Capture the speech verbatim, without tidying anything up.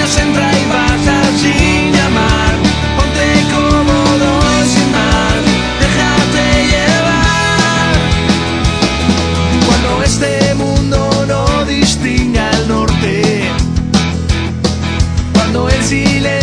sueños entra y baja sin llamar. Ponte cómodo sin más, déjate llevar. Cuando este mundo no distinga el norte, cuando el silencio